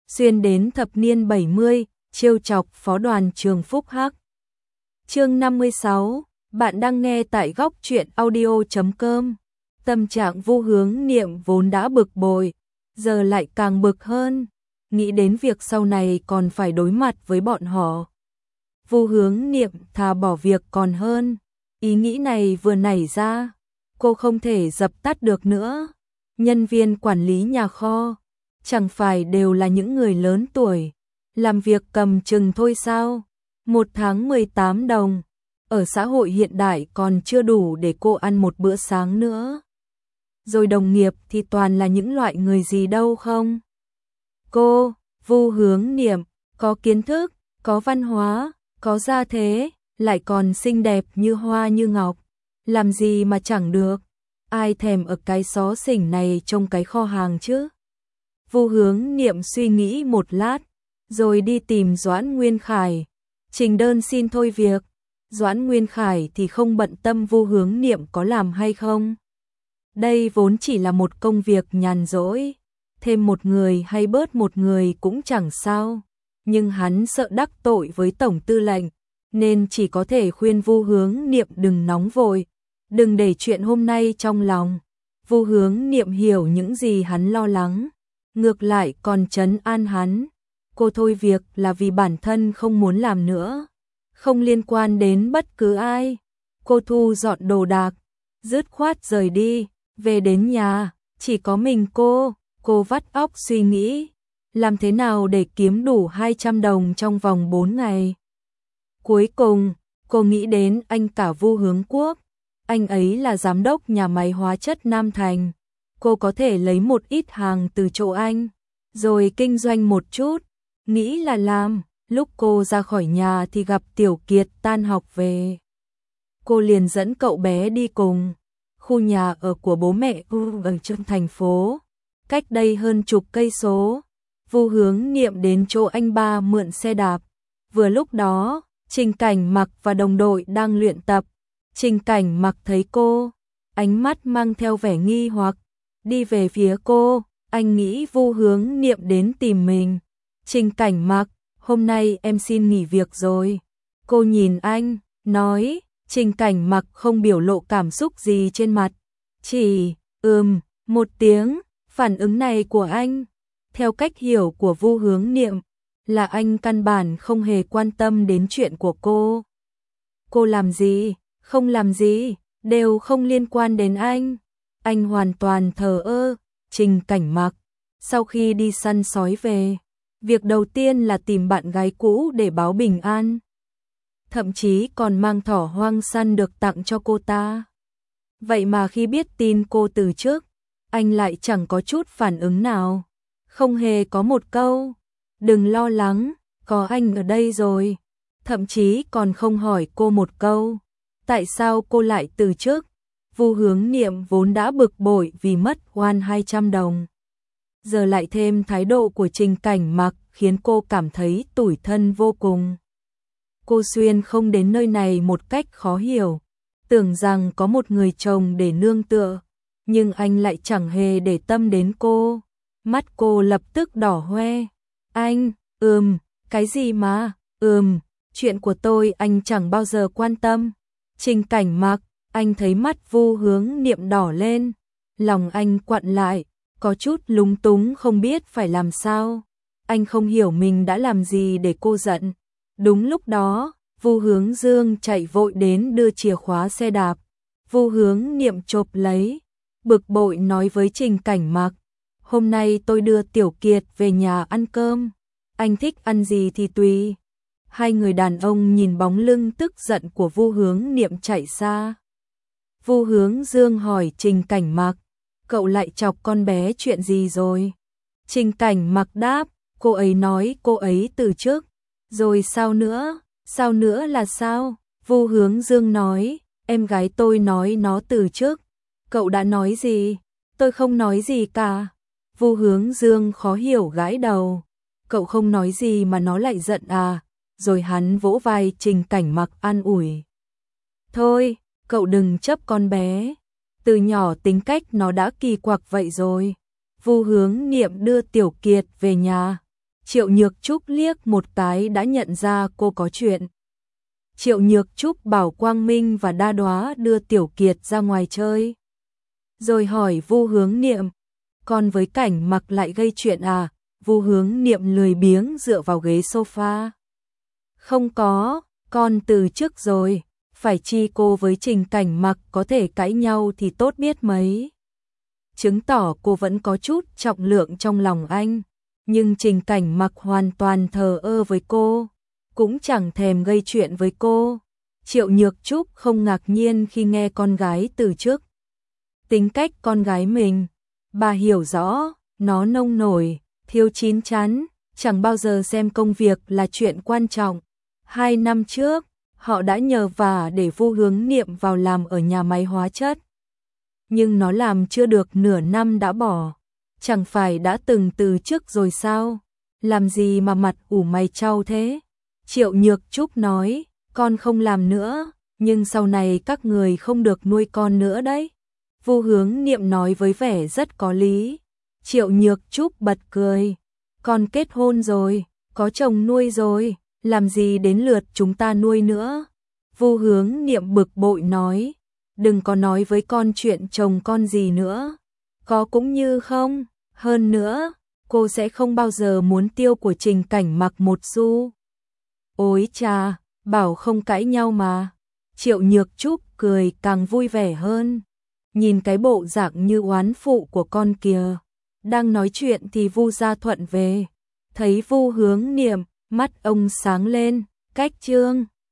xuyên đến thập niên 70, trêu chọc phó đoàn trường Phúc Hắc. Chương 56, bạn đang nghe tại góc truyện audio.com. Tâm trạng Vu Hướng Niệm vốn đã bực bội, giờ lại càng bực hơn, nghĩ đến việc sau này còn phải đối mặt với bọn họ. Vu Hướng Niệm thà bỏ việc còn hơn, ý nghĩ này vừa nảy ra, cô không thể dập tắt được nữa. Nhân viên quản lý nhà kho, chẳng phải đều là những người lớn tuổi, làm việc cầm chừng thôi sao? Một tháng 18 đồng, ở xã hội hiện đại còn chưa đủ để cô ăn một bữa sáng nữa. Rồi đồng nghiệp thì toàn là những loại người gì đâu không? Cô, Vu Hướng Niệm, có kiến thức, có văn hóa, có gia thế, lại còn xinh đẹp như hoa như ngọc. Làm gì mà chẳng được, ai thèm ở cái xó xỉnh này trong cái kho hàng chứ? Vu Hướng Niệm suy nghĩ một lát, rồi đi tìm Doãn Nguyên Khải, trình đơn xin thôi việc. Doãn Nguyên Khải thì không bận tâm Vu Hướng Niệm có làm hay không. Đây vốn chỉ là một công việc nhàn rỗi, thêm một người hay bớt một người cũng chẳng sao. Nhưng hắn sợ đắc tội với Tổng Tư lệnh, nên chỉ có thể khuyên Vu Hướng Niệm đừng nóng vội, đừng để chuyện hôm nay trong lòng. Vu Hướng Niệm hiểu những gì hắn lo lắng, ngược lại còn trấn an hắn. Cô thôi việc là vì bản thân không muốn làm nữa, không liên quan đến bất cứ ai. Cô thu dọn đồ đạc, dứt khoát rời đi, về đến nhà, chỉ có mình cô vắt óc suy nghĩ, làm thế nào để kiếm đủ 200 đồng trong vòng 4 ngày. Cuối cùng, cô nghĩ đến anh cả Vu Hướng Quốc, anh ấy là giám đốc nhà máy hóa chất Nam Thành. Cô có thể lấy một ít hàng từ chỗ anh, rồi kinh doanh một chút, nghĩ là làm. Lúc cô ra khỏi nhà thì gặp Tiểu Kiệt tan học về. Cô liền dẫn cậu bé đi cùng. Khu nhà ở của bố mẹ ở trong thành phố, cách đây hơn chục cây số. Vu Hướng Niệm đến chỗ anh ba mượn xe đạp. Vừa lúc đó, Trình Cảnh Mặc và đồng đội đang luyện tập. Trình Cảnh Mặc thấy cô, ánh mắt mang theo vẻ nghi hoặc, đi về phía cô. Anh nghĩ Vu Hướng Niệm đến tìm mình. Trình Cảnh Mặc, hôm nay em xin nghỉ việc rồi. Cô nhìn anh, nói. Trình Cảnh Mặc không biểu lộ cảm xúc gì trên mặt, chỉ một tiếng. Phản ứng này của anh, theo cách hiểu của Vu Hướng Niệm, là anh căn bản không hề quan tâm đến chuyện của cô. Cô làm gì, không làm gì, đều không liên quan đến anh. Anh hoàn toàn thờ ơ. Trình Cảnh Mặc, sau khi đi săn sói về, việc đầu tiên là tìm bạn gái cũ để báo bình an. Thậm chí còn mang thỏ hoang săn được tặng cho cô ta. Vậy mà khi biết tin cô từ chức, anh lại chẳng có chút phản ứng nào. Không hề có một câu, đừng lo lắng, có anh ở đây rồi. Thậm chí còn không hỏi cô một câu, tại sao cô lại từ chức. Vu Hướng Niệm vốn đã bực bội vì mất oan 200 đồng. Giờ lại thêm thái độ của Trình Cảnh Mặc khiến cô cảm thấy tủi thân vô cùng. Cô xuyên không đến nơi này một cách khó hiểu, tưởng rằng có một người chồng để nương tựa, nhưng anh lại chẳng hề để tâm đến cô. Mắt cô lập tức đỏ hoe. Anh, cái gì mà, chuyện của tôi anh chẳng bao giờ quan tâm. Trình Cảnh Mặc, anh thấy mắt Vu Hướng Niệm đỏ lên, lòng anh quặn lại, có chút lúng túng không biết phải làm sao. Anh không hiểu mình đã làm gì để cô giận. Đúng lúc đó, Vu Hướng Dương chạy vội đến đưa chìa khóa xe đạp. Vu Hướng Niệm chộp lấy, bực bội nói với Trình Cảnh Mặc, hôm nay tôi đưa Tiểu Kiệt về nhà ăn cơm, anh thích ăn gì thì tùy. Hai người đàn ông nhìn bóng lưng tức giận của Vu Hướng Niệm chạy xa. Vu Hướng Dương hỏi Trình Cảnh Mặc, cậu lại chọc con bé chuyện gì rồi? Trình Cảnh Mặc đáp, cô ấy nói cô ấy từ chức. Rồi sao nữa là sao? Vu Hướng Dương nói, em gái tôi nói nó từ chức. Cậu đã nói gì? Tôi không nói gì cả. Vu Hướng Dương khó hiểu gãi đầu. Cậu không nói gì mà nó lại giận à? Rồi hắn vỗ vai Trình Cảnh Mặc an ủi. Thôi, cậu đừng chấp con bé. Từ nhỏ tính cách nó đã kỳ quặc vậy rồi. Vu Hướng Niệm đưa Tiểu Kiệt về nhà. Triệu Nhược Trúc liếc một cái đã nhận ra cô có chuyện. Triệu Nhược Trúc bảo Quang Minh và Đa Đoá đưa Tiểu Kiệt ra ngoài chơi. Rồi hỏi Vu Hướng Niệm, con với Cảnh Mặc lại gây chuyện à? Vu Hướng Niệm lười biếng dựa vào ghế sofa. Không có, con từ trước rồi, phải chi cô với Trình Cảnh Mặc có thể cãi nhau thì tốt biết mấy. Chứng tỏ cô vẫn có chút trọng lượng trong lòng anh, nhưng Trình Cảnh Mặc hoàn toàn thờ ơ với cô, cũng chẳng thèm gây chuyện với cô. Triệu Nhược Trúc không ngạc nhiên khi nghe con gái từ trước tính cách con gái mình. Bà hiểu rõ, nó nông nổi, thiếu chín chắn, chẳng bao giờ xem công việc là chuyện quan trọng. 2 năm trước, họ đã nhờ vả để Vu Hướng Niệm vào làm ở nhà máy hóa chất. Nhưng nó làm chưa được nửa năm đã bỏ. Chẳng phải đã từng từ chức rồi sao? Làm gì mà mặt ủ mày chau thế? Triệu Nhược Trúc nói, con không làm nữa, nhưng sau này các người không được nuôi con nữa đấy. Vu Hướng Niệm nói với vẻ rất có lý. Triệu Nhược Trúc bật cười, con kết hôn rồi, có chồng nuôi rồi, làm gì đến lượt chúng ta nuôi nữa. Vu Hướng Niệm bực bội nói, đừng có nói với con chuyện chồng con gì nữa, có cũng như không, hơn nữa, cô sẽ không bao giờ muốn tiêu của Trình Cảnh Mặc một xu. Ôi cha, bảo không cãi nhau mà. Triệu Nhược Trúc cười càng vui vẻ hơn. Nhìn cái bộ dạng như oán phụ của con kìa. Đang nói chuyện thì Vu Gia Thuận về. Thấy Vu Hướng Niệm, mắt ông sáng lên, cách chương.